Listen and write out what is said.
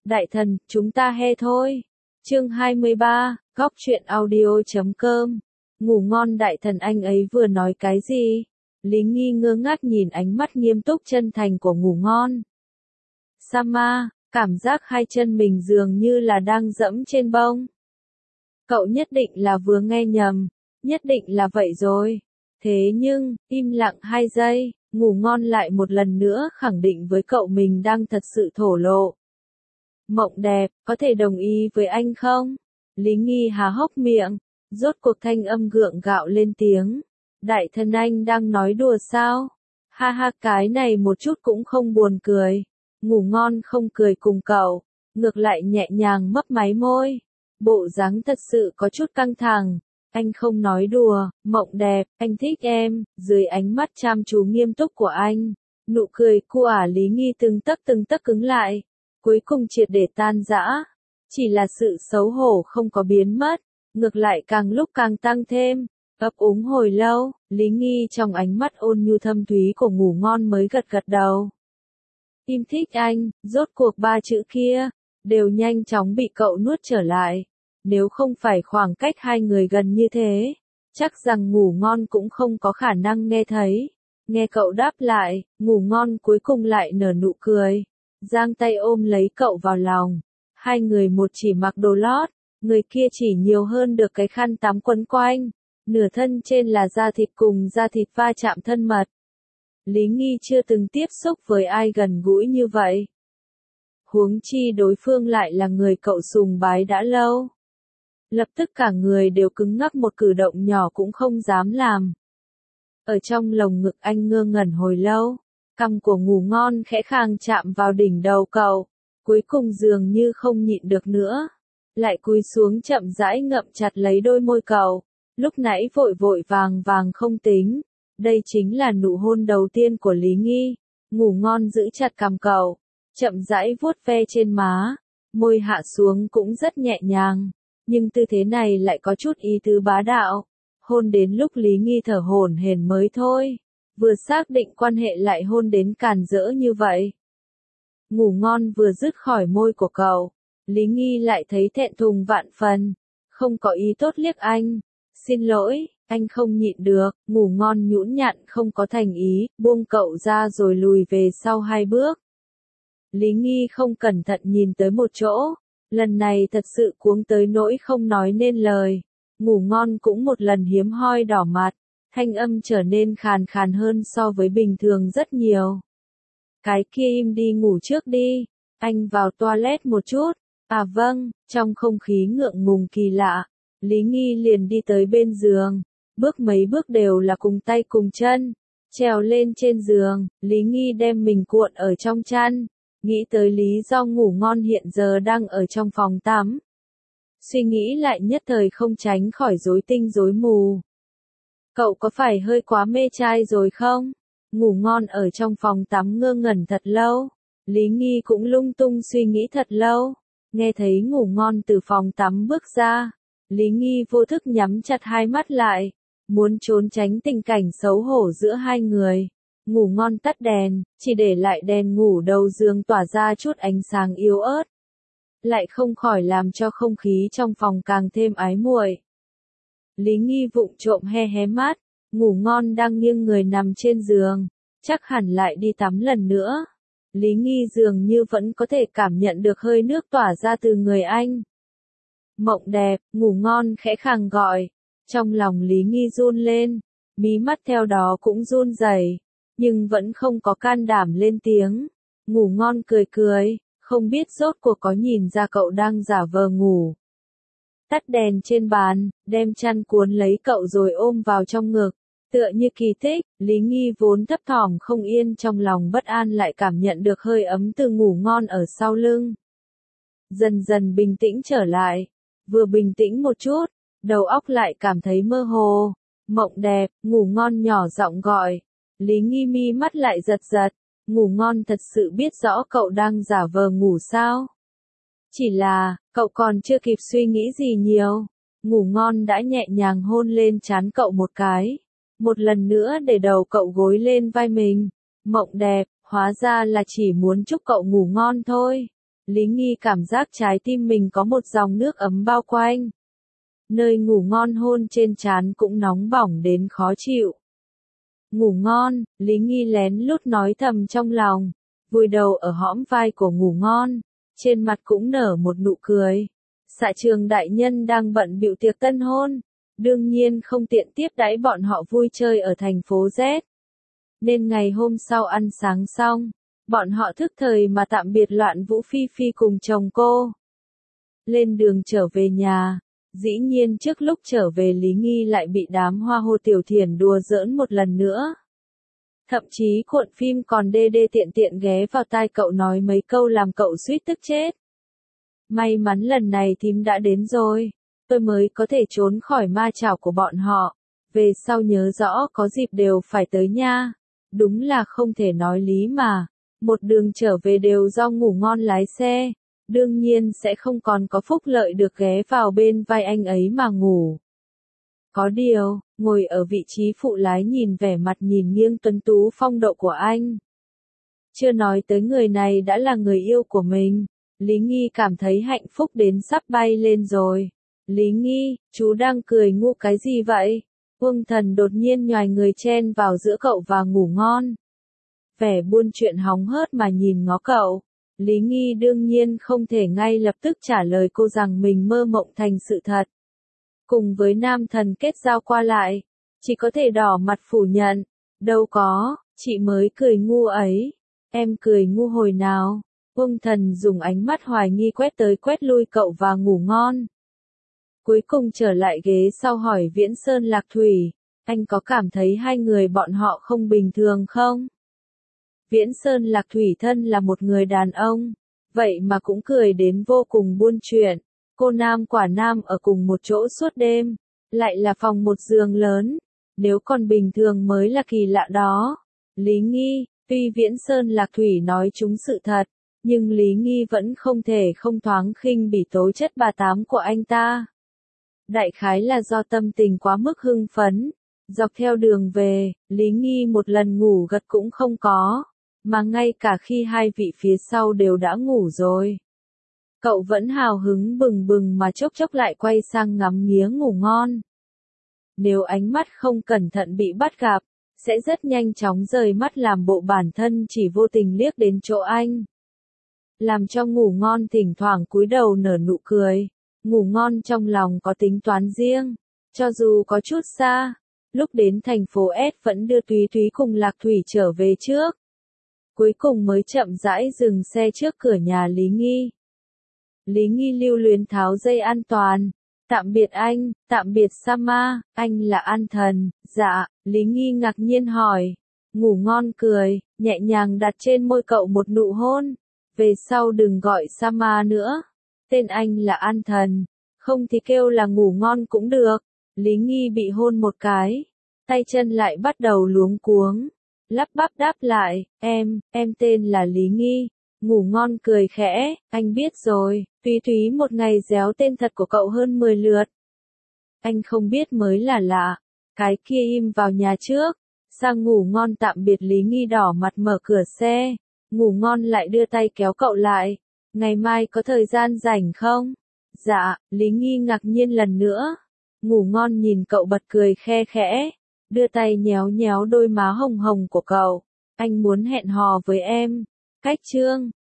Đại thần, chúng ta he thôi. Chương 23, góc truyện audio.com. Ngủ ngon đại thần, anh ấy vừa nói cái gì? Lý Nghi ngơ ngác nhìn ánh mắt nghiêm túc chân thành của Ngủ ngon. Sama, cảm giác hai chân mình dường như là đang dẫm trên bông. Cậu nhất định là vừa nghe nhầm, nhất định là vậy rồi. Thế nhưng, im lặng 2 giây, Ngủ ngon lại một lần nữa khẳng định với cậu mình đang thật sự thổ lộ. Mộng đẹp, có thể đồng ý với anh không? Lý Nghi há hốc miệng, rốt cuộc thanh âm gượng gạo lên tiếng. Đại thần, anh đang nói đùa sao? Ha ha, cái này một chút cũng không buồn cười. Ngủ ngon không cười cùng cậu, ngược lại nhẹ nhàng mấp máy môi. Bộ dáng thật sự có chút căng thẳng. Anh không nói đùa, mộng đẹp, anh thích em. Dưới ánh mắt chăm chú nghiêm túc của anh, nụ cười của Lý Nghi từng tấc cứng lại, cuối cùng triệt để tan rã. Chỉ là sự xấu hổ không có biến mất, ngược lại càng lúc càng tăng thêm. Ấp úng hồi lâu, Lý Nghi trong ánh mắt ôn nhu thâm thúy của Ngủ ngon mới gật gật đầu. Im thích anh, rốt cuộc 3 chữ kia, đều nhanh chóng bị cậu nuốt trở lại. Nếu không phải khoảng cách hai người gần như thế, chắc rằng Ngủ ngon cũng không có khả năng nghe thấy. Nghe cậu đáp lại, Ngủ ngon cuối cùng lại nở nụ cười, giang tay ôm lấy cậu vào lòng. Hai người một chỉ mặc đồ lót, người kia chỉ nhiều hơn được cái khăn tắm quấn quanh. Nửa thân trên là da thịt cùng da thịt va chạm thân mật. Lý Nghi chưa từng tiếp xúc với ai gần gũi như vậy. Huống chi đối phương lại là người cậu sùng bái đã lâu. Lập tức cả người đều cứng ngắc, một cử động nhỏ cũng không dám làm. Ở trong lồng ngực anh ngơ ngẩn hồi lâu, cằm của Ngủ ngon khẽ khàng chạm vào đỉnh đầu cậu, cuối cùng dường như không nhịn được nữa, lại cúi xuống chậm rãi ngậm chặt lấy đôi môi cậu. Lúc nãy vội vội vàng vàng không tính, đây chính là nụ hôn đầu tiên của Lý Nghi. Ngủ ngon giữ chặt cằm cậu, chậm rãi vuốt ve trên má, môi hạ xuống cũng rất nhẹ nhàng, nhưng tư thế này lại có chút ý tứ bá đạo. Hôn đến lúc Lý Nghi thở hổn hển mới thôi, vừa xác định quan hệ lại hôn đến càn rỡ như vậy. Ngủ ngon vừa dứt khỏi môi của cậu, Lý Nghi lại thấy thẹn thùng vạn phần, không có ý tốt liếc anh. Xin lỗi, anh không nhịn được. Ngủ ngon nhũn nhặn không có thành ý, buông cậu ra rồi lùi về sau 2 bước. Lý Nghi không cẩn thận nhìn tới một chỗ, lần này thật sự cuống tới nỗi không nói nên lời. Ngủ ngon cũng một lần hiếm hoi đỏ mặt, thanh âm trở nên khàn khàn hơn so với bình thường rất nhiều. Cái kia im đi, ngủ trước đi, anh vào toilet một chút. À vâng. Trong không khí ngượng ngùng kỳ lạ, Lý Nghi liền đi tới bên giường, bước mấy bước đều là cùng tay cùng chân, trèo lên trên giường. Lý Nghi đem mình cuộn ở trong chăn, nghĩ tới lý do Ngủ ngon hiện giờ đang ở trong phòng tắm. Suy nghĩ lại nhất thời không tránh khỏi rối tinh rối mù. Cậu có phải hơi quá mê trai rồi không? Ngủ ngon ở trong phòng tắm ngơ ngẩn thật lâu, Lý Nghi cũng lung tung suy nghĩ thật lâu. Nghe thấy Ngủ ngon từ phòng tắm bước ra, Lý Nghi vô thức nhắm chặt 2 mắt lại, muốn trốn tránh tình cảnh xấu hổ giữa hai người. Ngủ ngon tắt đèn, chỉ để lại đèn ngủ đầu giường tỏa ra chút ánh sáng yếu ớt, lại không khỏi làm cho không khí trong phòng càng thêm ái muội. Lý Nghi vụng trộm hé hé mắt, Ngủ ngon đang nghiêng người nằm trên giường, chắc hẳn lại đi tắm lần nữa. Lý Nghi dường như vẫn có thể cảm nhận được hơi nước tỏa ra từ người anh. Mộng đẹp, Ngủ ngon khẽ khàng gọi. Trong lòng Lý Nghi run lên, mí mắt theo đó cũng run rẩy, nhưng vẫn không có can đảm lên tiếng. Ngủ ngon cười cười, không biết rốt cuộc có nhìn ra cậu đang giả vờ ngủ. Tắt đèn trên bàn, đem chăn cuốn lấy cậu rồi ôm vào trong ngực. Tựa như kỳ tích, Lý Nghi vốn thấp thỏm không yên trong lòng bất an lại cảm nhận được hơi ấm từ Ngủ ngon ở sau lưng. Dần dần bình tĩnh trở lại, vừa bình tĩnh một chút, đầu óc lại cảm thấy mơ hồ. Mộng đẹp, Ngủ ngon nhỏ giọng gọi. Lý Nghi mi mắt lại giật giật, Ngủ ngon thật sự biết rõ cậu đang giả vờ ngủ sao? Chỉ là, cậu còn chưa kịp suy nghĩ gì nhiều, Ngủ ngon đã nhẹ nhàng hôn lên trán cậu một cái. Một lần nữa để đầu cậu gối lên vai mình. Mộng đẹp, hóa ra là chỉ muốn chúc cậu ngủ ngon thôi. Lý Nghi cảm giác trái tim mình có một dòng nước ấm bao quanh. Nơi ngủ ngon hôn trên trán cũng nóng bỏng đến khó chịu. Ngủ ngon, Lý Nghi lén lút nói thầm trong lòng, vùi đầu ở hõm vai của ngủ ngon, trên mặt cũng nở một nụ cười. Xạ Trường đại nhân đang bận bịu tiệc tân hôn, đương nhiên không tiện tiếp đãi bọn họ vui chơi ở thành phố Z. Nên ngày hôm sau ăn sáng xong, bọn họ thức thời mà tạm biệt Loạn Vũ Phi Phi cùng chồng cô. Lên đường trở về nhà, dĩ nhiên trước lúc trở về Lý Nghi lại bị đám hoa hô Tiểu Thiển đùa giỡn một lần nữa. Thậm chí cuộn phim còn đê đê tiện tiện ghé vào tai cậu nói mấy câu làm cậu suýt tức chết. May mắn lần này thím đã đến rồi, tôi mới có thể trốn khỏi ma chảo của bọn họ. Về sau nhớ rõ có dịp đều phải tới nha. Đúng là không thể nói lý mà. Một đường trở về đều do ngủ ngon lái xe. Đương nhiên sẽ không còn có phúc lợi được ghé vào bên vai anh ấy mà ngủ. Có điều, ngồi ở vị trí phụ lái nhìn vẻ mặt nhìn nghiêng tuấn tú phong độ của anh. Chưa nói tới người này đã là người yêu của mình. Lý Nghi cảm thấy hạnh phúc đến sắp bay lên rồi. Lý Nghi, chú đang cười ngu cái gì vậy? Vương Thần đột nhiên nhoài người chen vào giữa cậu và ngủ ngon. Vẻ buôn chuyện hóng hớt mà nhìn ngó cậu. Lý Nghi đương nhiên không thể ngay lập tức trả lời cô rằng mình mơ mộng thành sự thật. Cùng với nam thần kết giao qua lại, chỉ có thể đỏ mặt phủ nhận. Đâu có, chị mới cười ngu ấy. Em cười ngu hồi nào? Vương Thần dùng ánh mắt hoài nghi quét tới quét lui cậu và ngủ ngon. Cuối cùng trở lại ghế sau hỏi Viễn Sơn Lạc Thủy, anh có cảm thấy hai người bọn họ không bình thường không? Viễn Sơn Lạc Thủy thân là một người đàn ông, vậy mà cũng cười đến vô cùng buôn chuyện. Cô nam quả nam ở cùng một chỗ suốt đêm, lại là phòng một giường lớn, nếu còn bình thường mới là kỳ lạ đó. Lý Nghi, tuy Viễn Sơn Lạc Thủy nói chúng sự thật, nhưng Lý Nghi vẫn không thể không thoáng khinh bỉ tố chất bà tám của anh ta. Đại khái là do tâm tình quá mức hưng phấn. Dọc theo đường về, Lý Nghi một lần ngủ gật cũng không có, mà ngay cả khi hai vị phía sau đều đã ngủ rồi. Cậu vẫn hào hứng bừng bừng mà chốc chốc lại quay sang ngắm nghía ngủ ngon. Nếu ánh mắt không cẩn thận bị bắt gặp, sẽ rất nhanh chóng rời mắt làm bộ bản thân chỉ vô tình liếc đến chỗ anh. Làm cho ngủ ngon thỉnh thoảng cúi đầu nở nụ cười. Ngủ ngon trong lòng có tính toán riêng, cho dù có chút xa, lúc đến thành phố S vẫn đưa Túy Túy cùng Lạc Thủy trở về trước. Cuối cùng mới chậm rãi dừng xe trước cửa nhà Lý Nghi. Lý Nghi lưu luyến tháo dây an toàn. Tạm biệt anh, tạm biệt Sama, anh là An Thần. Dạ, Lý Nghi ngạc nhiên hỏi. Ngủ ngon cười, nhẹ nhàng đặt trên môi cậu một nụ hôn. Về sau đừng gọi Sama nữa. Tên anh là An Thần, không thì kêu là ngủ ngon cũng được. Lý Nghi bị hôn một cái, tay chân lại bắt đầu luống cuống, lắp bắp đáp lại, em tên là Lý Nghi. Ngủ ngon cười khẽ, anh biết rồi, Túy Túy một ngày réo tên thật của cậu hơn 10 lượt. Anh không biết mới là lạ, cái kia im vào nhà trước, sang ngủ ngon tạm biệt Lý Nghi đỏ mặt mở cửa xe, ngủ ngon lại đưa tay kéo cậu lại. Ngày mai có thời gian rảnh không? Dạ, Lý Nghi ngạc nhiên lần nữa. Ngủ ngon nhìn cậu bật cười khe khẽ, đưa tay nhéo nhéo đôi má hồng hồng của cậu. Anh muốn hẹn hò với em. Cách chương